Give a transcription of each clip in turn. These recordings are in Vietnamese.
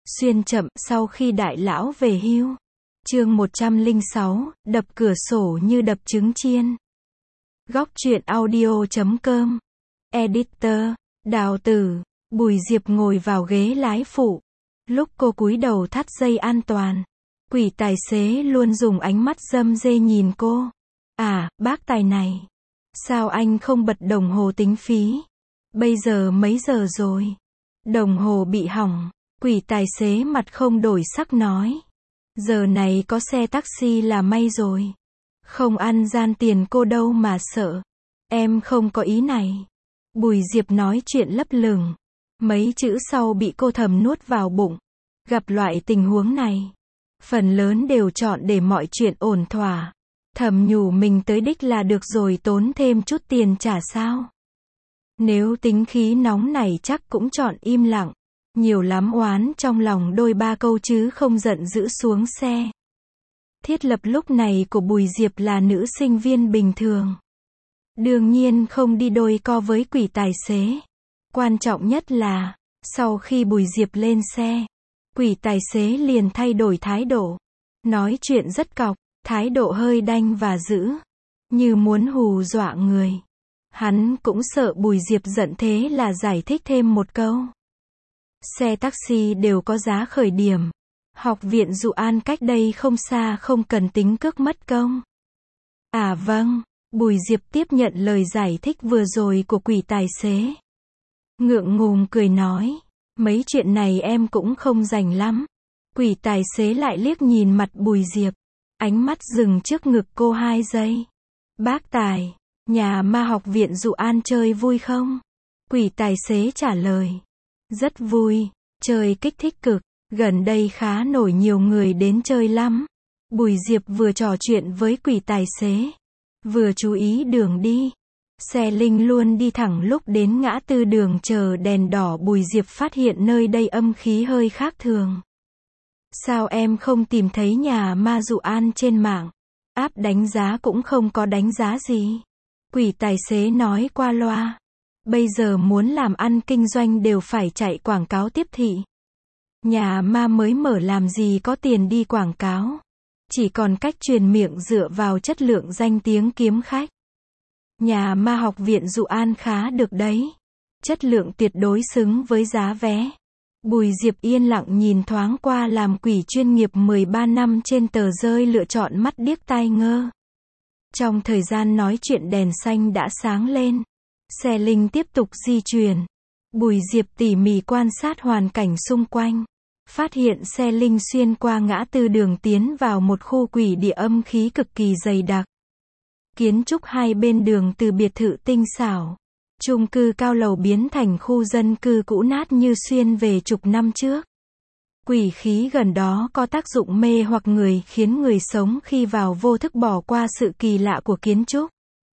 Xuyên chậm, sau khi đại lão về hưu. Chương 106, đập cửa sổ như đập trứng chiên. Góc truyện audio.com. Editor, Đào Tử. Bùi Diệp ngồi vào ghế lái phụ. Lúc cô cúi đầu thắt dây an toàn, quỷ tài xế luôn dùng ánh mắt râm rê nhìn cô. À, bác tài này, sao anh không bật đồng hồ tính phí? Bây giờ mấy giờ rồi? Đồng hồ bị hỏng. Quỷ tài xế mặt không đổi sắc nói. Giờ này có xe taxi là may rồi. Không ăn gian tiền cô đâu mà sợ. Em không có ý này. Bùi Diệp nói chuyện lấp lửng. Mấy chữ sau bị cô thầm nuốt vào bụng. Gặp loại tình huống này, phần lớn đều chọn để mọi chuyện ổn thỏa. Thầm nhủ mình tới đích là được rồi, tốn thêm chút tiền trả sao. Nếu tính khí nóng này chắc cũng chọn im lặng. Nhiều lắm oán trong lòng đôi ba câu chứ không giận dữ xuống xe. Thiết lập lúc này của Bùi Diệp là nữ sinh viên bình thường. Đương nhiên không đi đôi co với quỷ tài xế. Quan trọng nhất là, sau khi Bùi Diệp lên xe, quỷ tài xế liền thay đổi thái độ. Nói chuyện rất cọc, thái độ hơi đanh và dữ, như muốn hù dọa người. Hắn cũng sợ Bùi Diệp giận thế là giải thích thêm một câu. Xe taxi đều có giá khởi điểm. Học viện Dụ An cách đây không xa, không cần tính cước mất công. À vâng, Bùi Diệp tiếp nhận lời giải thích vừa rồi của quỷ tài xế. Ngượng ngùng cười nói, mấy chuyện này em cũng không rành lắm. Quỷ tài xế lại liếc nhìn mặt Bùi Diệp, ánh mắt dừng trước ngực cô 2 giây. Bác tài, nhà ma học viện Dụ An chơi vui không? Quỷ tài xế trả lời. Rất vui, chơi kích thích cực, gần đây khá nổi, nhiều người đến chơi lắm. Bùi Diệp vừa trò chuyện với quỷ tài xế, vừa chú ý đường đi. Xe Linh luôn đi thẳng, lúc đến ngã tư đường chờ đèn đỏ Bùi Diệp phát hiện nơi đây âm khí hơi khác thường. Sao em không tìm thấy nhà ma Dụ An trên mạng? App đánh giá cũng không có đánh giá gì. Quỷ tài xế nói qua loa. Bây giờ muốn làm ăn kinh doanh đều phải chạy quảng cáo tiếp thị. Nhà ma mới mở làm gì có tiền đi quảng cáo. Chỉ còn cách truyền miệng dựa vào chất lượng danh tiếng kiếm khách. Nhà ma học viện Dụ An khá được đấy. Chất lượng tuyệt đối xứng với giá vé. Bùi Diệp yên lặng nhìn thoáng qua, làm quỷ chuyên nghiệp 13 năm trên tờ rơi lựa chọn mắt điếc tai ngơ. Trong thời gian nói chuyện đèn xanh đã sáng lên. Xe Linh tiếp tục di chuyển. Bùi Diệp tỉ mỉ quan sát hoàn cảnh xung quanh. Phát hiện xe Linh xuyên qua ngã tư đường tiến vào một khu quỷ địa âm khí cực kỳ dày đặc. Kiến trúc hai bên đường từ biệt thự tinh xảo, chung cư cao lầu biến thành khu dân cư cũ nát như xuyên về chục năm trước. Quỷ khí gần đó có tác dụng mê hoặc người, khiến người sống khi vào vô thức bỏ qua sự kỳ lạ của kiến trúc.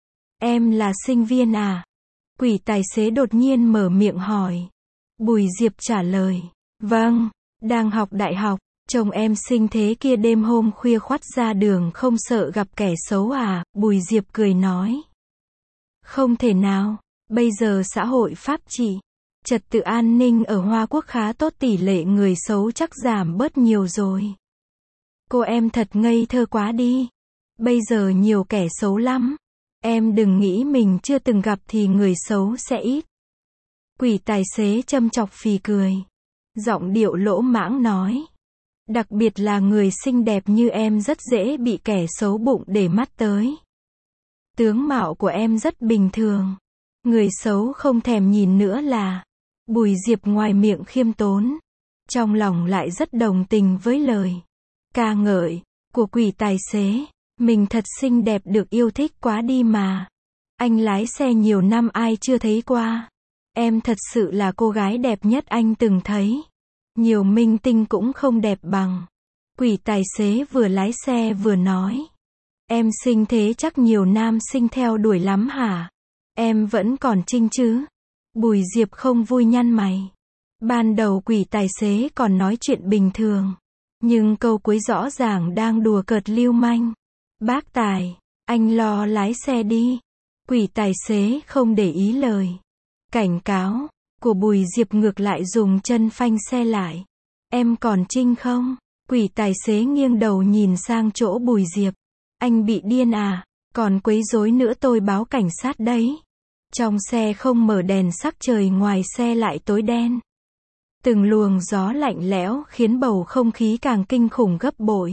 Em là sinh viên à? Quỷ tài xế đột nhiên mở miệng hỏi. Bùi Diệp trả lời. Vâng, đang học đại học. Chồng em sinh thế kia, đêm hôm khuya khoắt ra đường không sợ gặp kẻ xấu à? Bùi Diệp cười nói. Không thể nào, bây giờ xã hội pháp trị, trật tự an ninh ở Hoa Quốc khá tốt, tỷ lệ người xấu chắc giảm bớt nhiều rồi. Cô em thật ngây thơ quá đi. Bây giờ nhiều kẻ xấu lắm. Em đừng nghĩ mình chưa từng gặp thì người xấu sẽ ít. Quỷ tài xế châm chọc phì cười. Giọng điệu lỗ mãng nói. Đặc biệt là người xinh đẹp như em rất dễ bị kẻ xấu bụng để mắt tới. Tướng mạo của em rất bình thường. Người xấu không thèm nhìn nữa là. Bùi Diệp ngoài miệng khiêm tốn, trong lòng lại rất đồng tình với lời ca ngợi của quỷ tài xế. Mình thật xinh đẹp, được yêu thích quá đi mà. Anh lái xe nhiều năm ai chưa thấy qua. Em thật sự là cô gái đẹp nhất anh từng thấy. Nhiều minh tinh cũng không đẹp bằng. Quỷ tài xế vừa lái xe vừa nói. Em xinh thế chắc nhiều nam sinh theo đuổi lắm hả? Em vẫn còn trinh chứ? Bùi Diệp không vui nhăn mày. Ban đầu quỷ tài xế còn nói chuyện bình thường, nhưng câu cuối rõ ràng đang đùa cợt lưu manh. Bác tài, anh lo lái xe đi. Quỷ tài xế không để ý lời cảnh cáo của Bùi Diệp, ngược lại dùng chân phanh xe lại. Em còn Trinh không? Quỷ tài xế nghiêng đầu nhìn sang chỗ Bùi Diệp. Anh bị điên à? Còn quấy rối nữa tôi báo cảnh sát đấy. Trong xe không mở đèn sắc, trời ngoài xe lại tối đen. Từng luồng gió lạnh lẽo khiến bầu không khí càng kinh khủng gấp bội.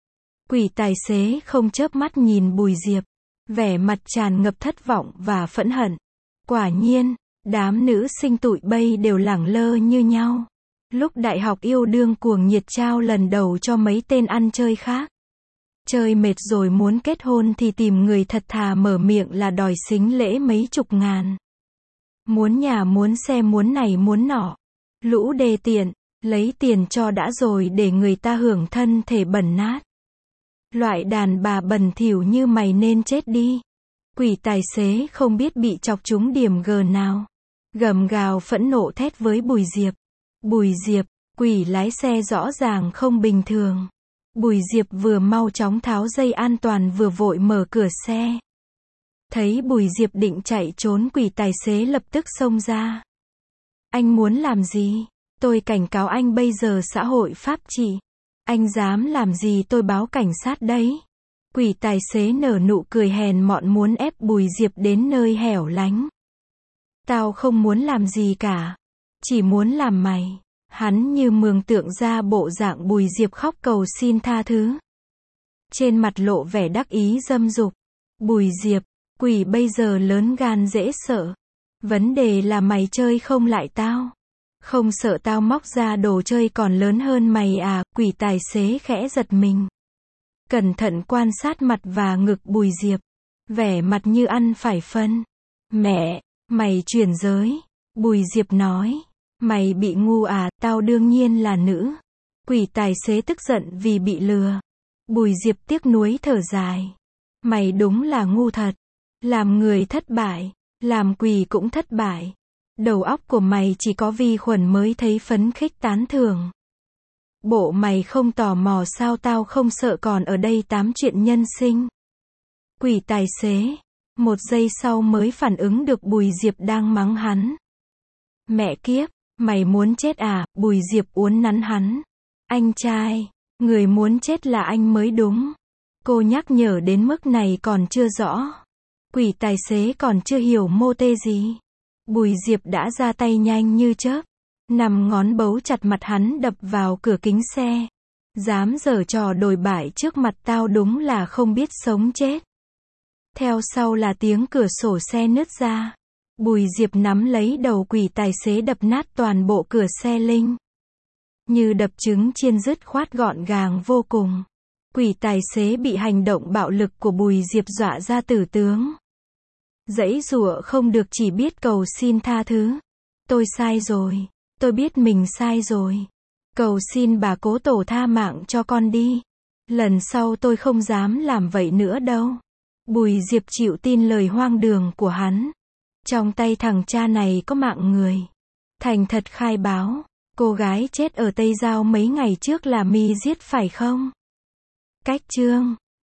Quỷ tài xế không chớp mắt nhìn Bùi Diệp, vẻ mặt tràn ngập thất vọng và phẫn hận. Quả nhiên, đám nữ sinh tụi bay đều lẳng lơ như nhau. Lúc đại học yêu đương cuồng nhiệt trao lần đầu cho mấy tên ăn chơi khác. Chơi mệt rồi muốn kết hôn thì tìm người thật thà mở miệng là đòi sính lễ mấy chục ngàn. Muốn nhà muốn xe muốn này muốn nọ. Lũ đê tiện, lấy tiền cho đã rồi để người ta hưởng thân thể bẩn nát. Loại đàn bà bẩn thỉu như mày nên chết đi. Quỷ tài xế không biết bị chọc trúng điểm G nào. Gầm gào phẫn nộ thét với Bùi Diệp. Bùi Diệp, quỷ lái xe rõ ràng không bình thường. Bùi Diệp vừa mau chóng tháo dây an toàn vừa vội mở cửa xe. Thấy Bùi Diệp định chạy trốn, quỷ tài xế lập tức xông ra. Anh muốn làm gì? Tôi cảnh cáo anh bây giờ xã hội pháp trị. Anh dám làm gì tôi báo cảnh sát đấy. Quỷ tài xế nở nụ cười hèn mọn muốn ép Bùi Diệp đến nơi hẻo lánh. Tao không muốn làm gì cả. Chỉ muốn làm mày. Hắn như mường tượng ra bộ dạng Bùi Diệp khóc cầu xin tha thứ. Trên mặt lộ vẻ đắc ý dâm dục. Bùi Diệp, quỷ bây giờ lớn gan dễ sợ. Vấn đề là mày chơi không lại tao. Không sợ tao móc ra đồ chơi còn lớn hơn mày à? Quỷ tài xế khẽ giật mình. Cẩn thận quan sát mặt và ngực Bùi Diệp. Vẻ mặt như ăn phải phân. Mẹ, mày chuyển giới. Bùi Diệp nói. Mày bị ngu à? Tao đương nhiên là nữ. Quỷ tài xế tức giận vì bị lừa. Bùi Diệp tiếc nuối thở dài. Mày đúng là ngu thật. Làm người thất bại. Làm quỷ cũng thất bại. Đầu óc của mày chỉ có vi khuẩn mới thấy phấn khích tán thưởng. Bộ mày không tò mò sao tao không sợ còn ở đây tám chuyện nhân sinh. Quỷ tài xế. Một giây sau mới phản ứng được Bùi Diệp đang mắng hắn. Mẹ kiếp, mày muốn chết à? Bùi Diệp uốn nắn hắn. Anh trai, người muốn chết là anh mới đúng. Cô nhắc nhở đến mức này còn chưa rõ. Quỷ tài xế còn chưa hiểu mô tê gì. Bùi Diệp đã ra tay nhanh như chớp. Nằm ngón bấu chặt mặt hắn đập vào cửa kính xe. Dám giở trò đồi bại trước mặt tao đúng là không biết sống chết. Theo sau là tiếng cửa sổ xe nứt ra. Bùi Diệp nắm lấy đầu quỷ tài xế đập nát toàn bộ cửa xe linh. Như đập trứng chiên dứt khoát gọn gàng vô cùng. Quỷ tài xế bị hành động bạo lực của Bùi Diệp dọa ra tử tướng. Giãy giụa không được, chỉ biết cầu xin tha thứ. Tôi sai rồi. Tôi biết mình sai rồi. Cầu xin bà cố tổ tha mạng cho con đi. Lần sau tôi không dám làm vậy nữa đâu. Bùi Diệp chịu tin lời hoang đường của hắn. Trong tay thằng cha này có mạng người. Thành thật khai báo. Cô gái chết ở Tây Giao mấy ngày trước là mi giết phải không? Cách chương